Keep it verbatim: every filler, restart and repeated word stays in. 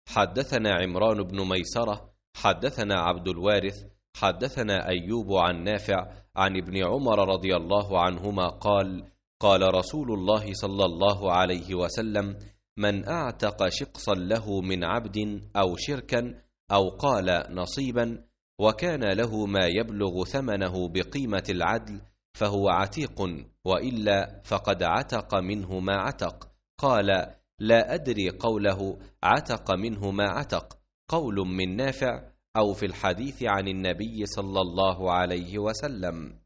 حدثنا عمران بن ميسرة حدثنا عبد الوارث حدثنا أيوب عن نافع عن ابن عمر رضي الله عنهما قال قال رسول الله صلى الله عليه وسلم: من أعتق شقصا له من عبد أو شركا أو قال نصيبا وكان له ما يبلغ ثمنه بقيمة العدل فهو عتيق، وإلا فقد عتق منه ما عتق. قال: لا أدري قوله عتق منه ما عتق قول من نافع أو في الحديث عن النبي صلى الله عليه وسلم.